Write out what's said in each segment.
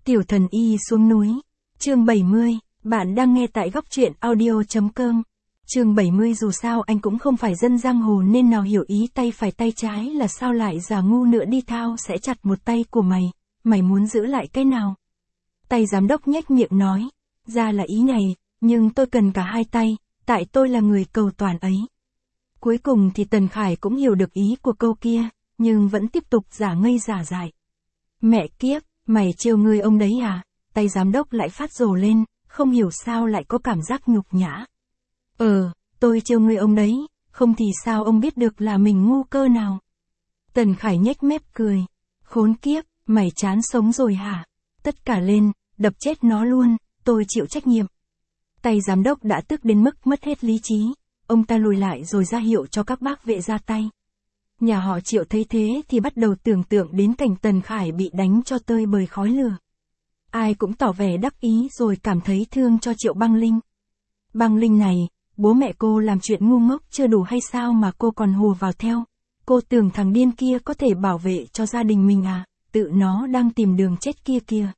Tiểu thần y xuống núi. Chương 70, bạn đang nghe tại góc truyện audio.com. Chương 70 dù sao anh cũng không phải dân giang hồ nên nào hiểu ý tay phải tay trái là sao lại giả ngu nữa đi thao sẽ chặt một tay của mày muốn giữ lại cái nào? Tay giám đốc nhếch miệng nói, ra là ý này, nhưng tôi cần cả hai tay, tại tôi là người cầu toàn ấy. Cuối cùng thì Tần Khải cũng hiểu được ý của câu kia, nhưng vẫn tiếp tục giả ngây giả dại. Mẹ kiếp, mày trêu ngươi ông đấy à? Tay giám đốc lại phát rồ lên, không hiểu sao lại có cảm giác nhục nhã. Tôi trêu ngươi ông đấy, không thì sao ông biết được là mình ngu cơ nào? Tần Khải nhếch mép cười. Khốn kiếp, mày chán sống rồi hả? Tất cả lên, đập chết nó luôn, tôi chịu trách nhiệm. Tay giám đốc đã tức đến mức mất hết lý trí. Ông ta lùi lại rồi ra hiệu cho các bác vệ ra tay. Nhà họ Triệu thấy thế thì bắt đầu tưởng tượng đến cảnh Tần Khải bị đánh cho tơi bời khói lửa. Ai cũng tỏ vẻ đắc ý rồi cảm thấy thương cho Triệu Băng Linh. Băng Linh này, bố mẹ cô làm chuyện ngu ngốc chưa đủ hay sao mà cô còn hùa vào theo? Cô tưởng thằng điên kia có thể bảo vệ cho gia đình mình à? Tự nó đang tìm đường chết kia kìa.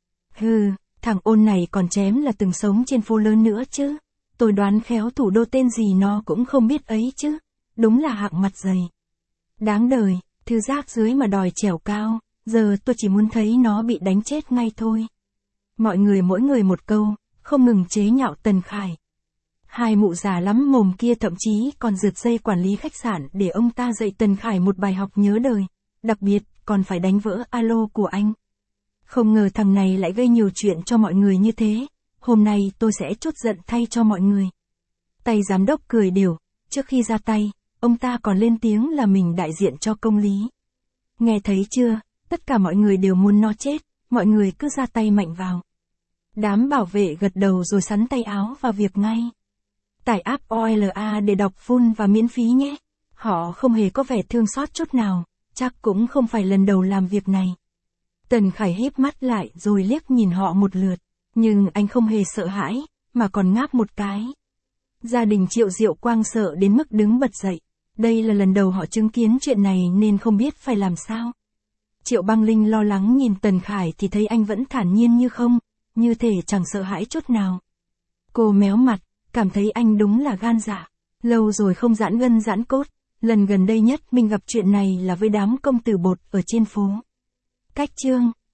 Hừ, thằng ôn này còn chém là từng sống trên phố lớn nữa chứ. Tôi đoán khéo thủ đô tên gì nó cũng không biết ấy chứ. Đúng là hạng mặt dày. Đáng đời, thứ rác dưới mà đòi trèo cao, giờ tôi chỉ muốn thấy nó bị đánh chết ngay thôi. Mọi người mỗi người một câu, không ngừng chế nhạo Tần Khải. Hai mụ già lắm mồm kia thậm chí còn rượt dây quản lý khách sạn để ông ta dạy Tần Khải một bài học nhớ đời, đặc biệt còn phải đánh vỡ alo của anh. Không ngờ thằng này lại gây nhiều chuyện cho mọi người như thế, hôm nay tôi sẽ trút giận thay cho mọi người. Tay giám đốc cười đều, trước khi ra tay, ông ta còn lên tiếng là mình đại diện cho công lý. Nghe thấy chưa, tất cả mọi người đều muốn nó chết, mọi người cứ ra tay mạnh vào. Đám bảo vệ gật đầu rồi sắn tay áo vào việc ngay. Tải app OLA để đọc full và miễn phí nhé. Họ không hề có vẻ thương xót chút nào, chắc cũng không phải lần đầu làm việc này. Tần Khải híp mắt lại rồi liếc nhìn họ một lượt, nhưng anh không hề sợ hãi, mà còn ngáp một cái. Gia đình Triệu Diệu Quang sợ đến mức đứng bật dậy. Đây là lần đầu họ chứng kiến chuyện này nên không biết phải làm sao. Triệu Băng Linh lo lắng nhìn Tần Khải thì thấy anh vẫn thản nhiên như không, như thể chẳng sợ hãi chút nào. Cô méo mặt, cảm thấy anh đúng là gan dạ. Lâu rồi không giãn gân giãn cốt, lần gần đây nhất mình gặp chuyện này là với đám công tử bột ở trên phố. Cách chương